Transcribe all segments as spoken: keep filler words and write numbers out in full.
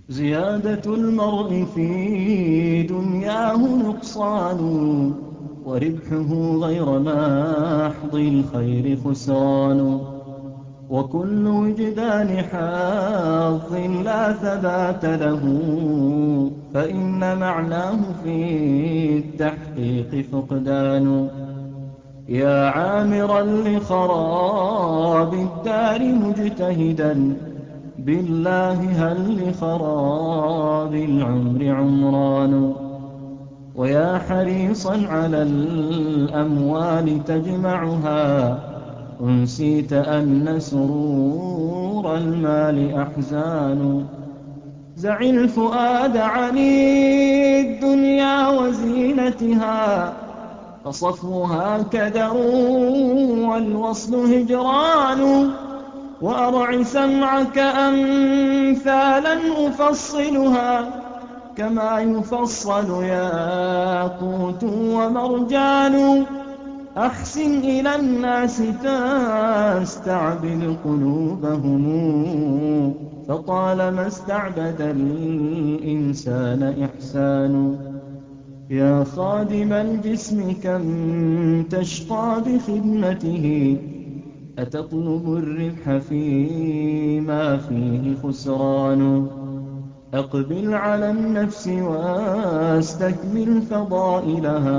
زيادة المرء في دنياه نقصان، وربحه غير محض الخير خسران. وكل وجدان حظ لا ثبات له، فإن معناه في التحقيق فقدان. يا عامرا لخراب الدار مجتهدا، بالله هل لخراب العمر عمران. ويا حريصا على الأموال تجمعها، أنسيت أن سرور المال أحزان. زع الفؤاد عن الدنيا وزينتها، فصفوها كدر والوصل هجران. وأرع سمعك أمثالا أفصلها، كما يفصل ياقوت ومرجان. أحسن إلى الناس تستعبد قلوبهم، فطالما استعبد الإنسان إحسان. يا خادم الجسم كم تشقى بخدمته، أتطلب الربح فيما فيه خسران. أقبل على النفس واستكمل فضائلها،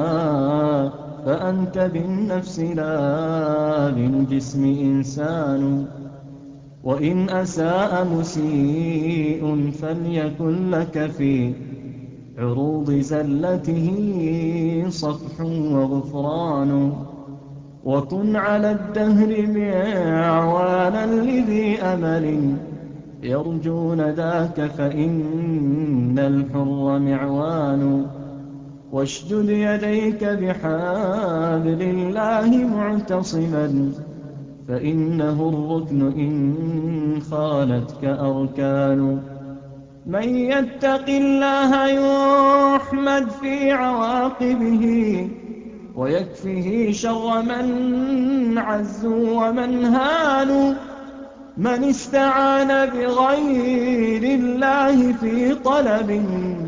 فأنت بالنفس لا بالجسم إنسان. وإن أساء مسيء فليكن لك في عروض زلته صفح وغفران. وكن على الدهر معوانا لذي أمل يرجون ذاك، فإن الحر معوان. واشدد يديك بحبل الله معتصما، فإنه الركن إن خانتك أركان. من يتق الله يحمد في عواقبه، ويكفه شر من عزوا ومن هانوا. من استعان بغير الله في طلب،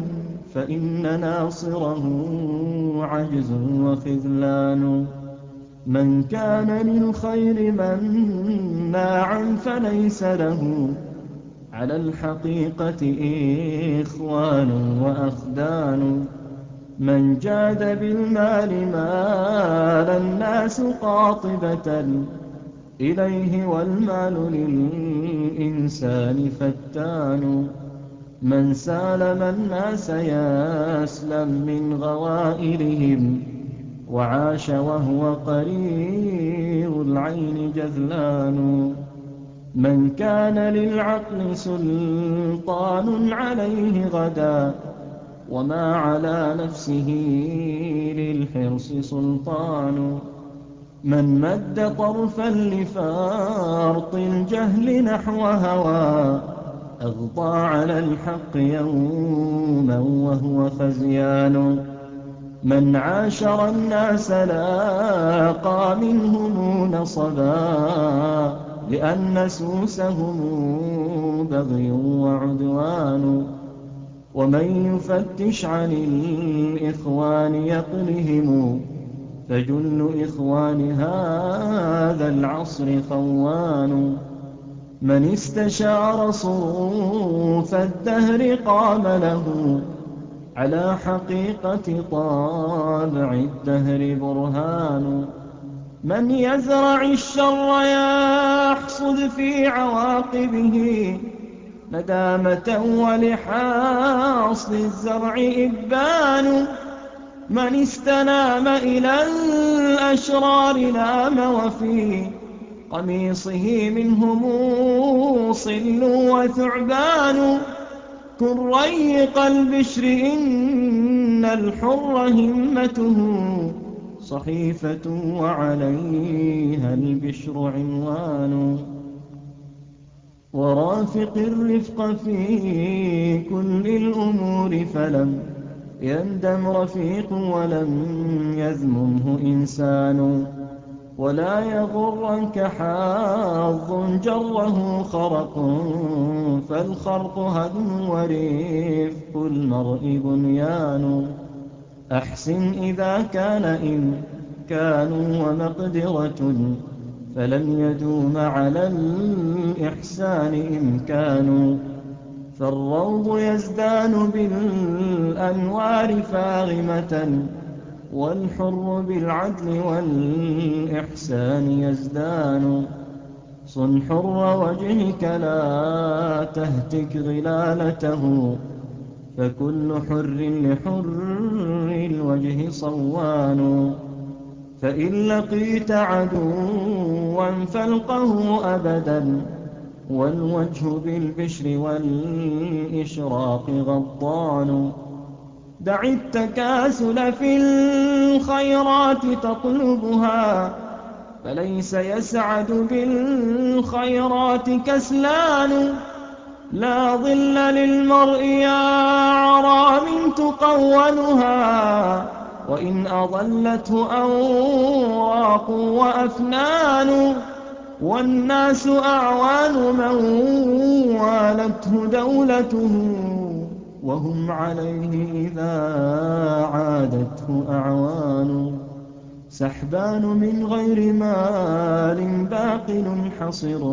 فإن ناصره عجز وخذلان. من كان للخير مناعا فليس له على الحقيقة إخوان وأخدان. من جاد بالمال مال الناس قاطبة إليه، والمال للإنسان فتان. من سالم الناس يسلم من غوائلهم، وعاش وهو قرير العين جذلان. من كان للعقل سلطان عليه غدا، وما على نفسه للحرص سلطان. من مد طرفا لفارط الجهل نحو هوى، أغطى على الحق يوما وهو خزيان. من عاشر الناس لاقى منهم نصبا، لأن سوسهم بغي وعدوان. ومن يفتش عن الإخوان يقلهم، فجل إخوان هذا العصر خوان. من استشار صروف الدهر قام له، على حقيقة طابع الدهر برهان. من يزرع الشر يحصد في عواقبه ندامة، ولحاصد الزرع إبان. من استنام إلى الأشرار نام، وفي قميصه منهم صل وثعبان. كن ريق البشر إن الحر همته صحيفة، وعليها البشر عنوان. ورافق الرفق في كل الأمور، فلم يندم رفيق ولم يذممه إنسان. ولا يغرنك حظ جره خرق، فالخرق هدم ورفق المرء بنيان. أحسن إذا كان إمكان ومقدرة، فلن يدوم على الإحسان إمكان. فالروض يزدان بالأنوار فاغمة، والحر بالعدل والإحسان يزدان. صن حر وجهك لا تهتك غلالته، فكل حر لحر الوجه صوان. فإن لقيت عدوا فالقه أبدا، والوجه بالبشر والإشراق غضان. دع التكاسل في الخيرات تطلبها، فليس يسعد بالخيرات كسلان. لا ظل للمرء يا عرام تقونها، وإن أضلته أوراق وأفنان. والناس أعوان من والته دولته، وهم عليه إذا عادته أعوان. سحبان من غير مال باقل حصر،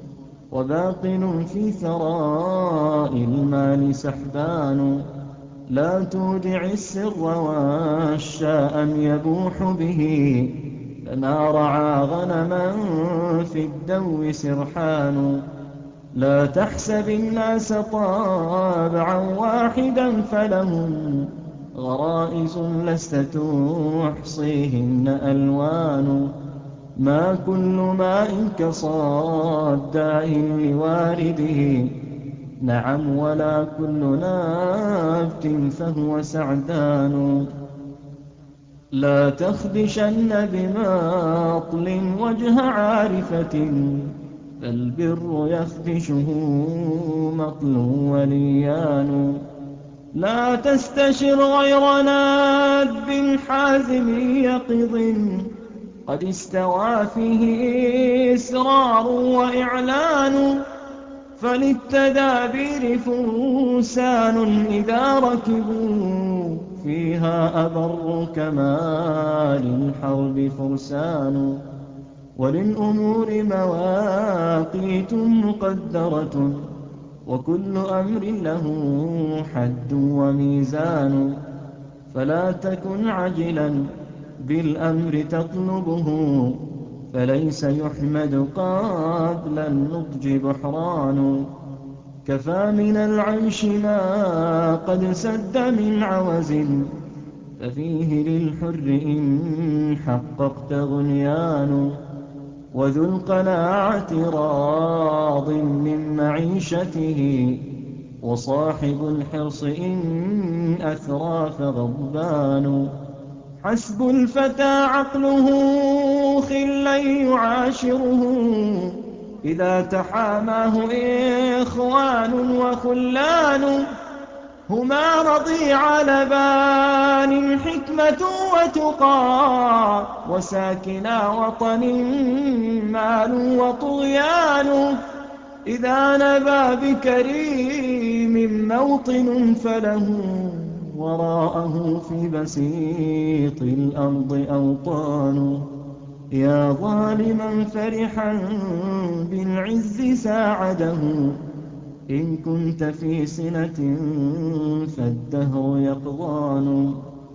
وباقل في ثراء المال سحبان. لا تودع السر والشاء يبوح به، فما رعى غنما في الدو سرحان. لا تحسب الناس طابعا واحدا، فلهم غرائز لست تحصيهن ألوان. ما كل ماء كصداء لوارده، نعم ولا كل نابت فهو سعدان. لا تخدشن بمطل وجه عارفة، فالبر يخدشه مطل وليان. لا تستشر غير نادب حازم يقظ، قد استوى فيه إسرار وإعلان. فللتدابير فرسان إذا ركبوا فيها أبر، كما للحرب فرسان. وللأمور مواقيت مقدرة، وكل أمر له حد وميزان. فلا تكن عجلا بالأمر تطلبه، فليس يحمد قبل النضج بحران. كفى من العيش ما قد سد من عوز، ففيه للحر إن حققت غنيان. وذو القناعة راض من معيشته، وصاحب الحرص إن أثرى فغضبان. حسب الفتى عقله خلا يعاشره، إذا تحاماه إخوان وخلان. هما رضيع لبان حكمة وتقى، وساكنا وطن مال وطغيان. إذا نبى بكريم موطن، فله وراءه في بسيط الأرض أوطان. يا ظالما فرحا بالعز ساعده، إن كنت في سنة فالدهر يقضان.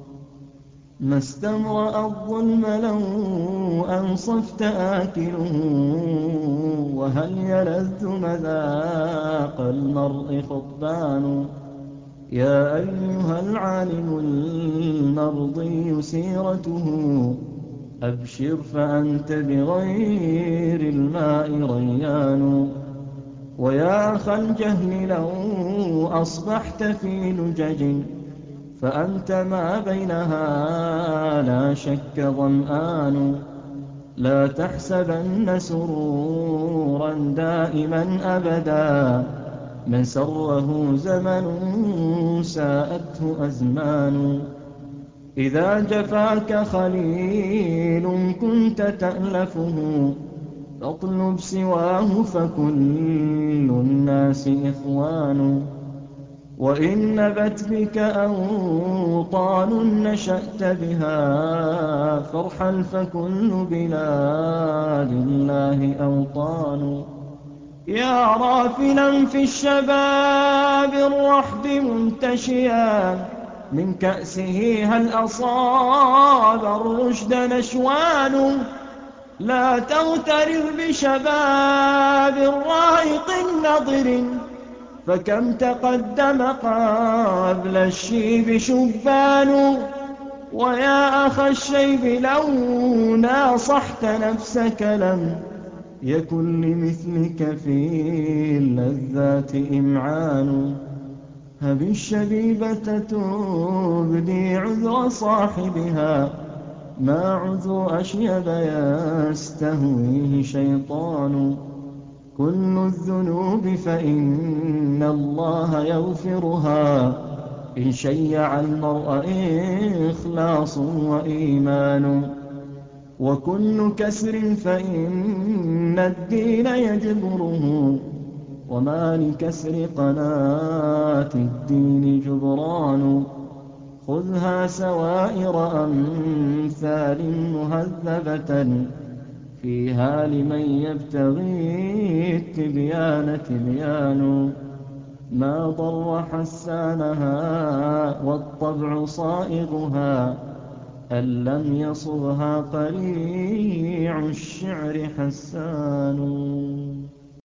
ما استمرأ الظلم لو أنصفت آكله، وهل يلذ مذاق المرء خطبان. يا أيها العالم المرضي سيرته، أبشر فأنت بغير الماء ريان. ويا أخا الجهل لو أصبحت في لجج، فأنت ما بينها لا شك ظمآن. لا تحسبن سرورا دائما أبدا، من سره زمن ساءته أزمان. إذا جفاك خليل كنت تألفه فاطلب سواه فكل الناس إخوان وإن نبت بك أوطان نشأت بها فارحل فكل بلاد الله أوطان يا رافلا في الشباب الرحب منتشيا من كأسه هل أصاب الرشد نشوان لا تغترر بشباب رائق نضر فكم تقدم قبل الشيب شبان ويا أخ الشيب لو ناصحت نفسك لم يكن لمثلك في اللذات إمعان هب الشبيبة تبدي عذر صاحبها ما عذر أشيب يستهويه شيطان كل الذنوب فإن الله يغفرها إن شيع المرء إخلاص وإيمان وكل كسر فإن الدين يجبره وما لكسر قناة الدين جبران خذها سوائر أمثال مهذبة فيها لمن يبتغي التبيان تبيان ما ضر حسانها والطبع صائغها أن لم يصغها قريع الشعر حسان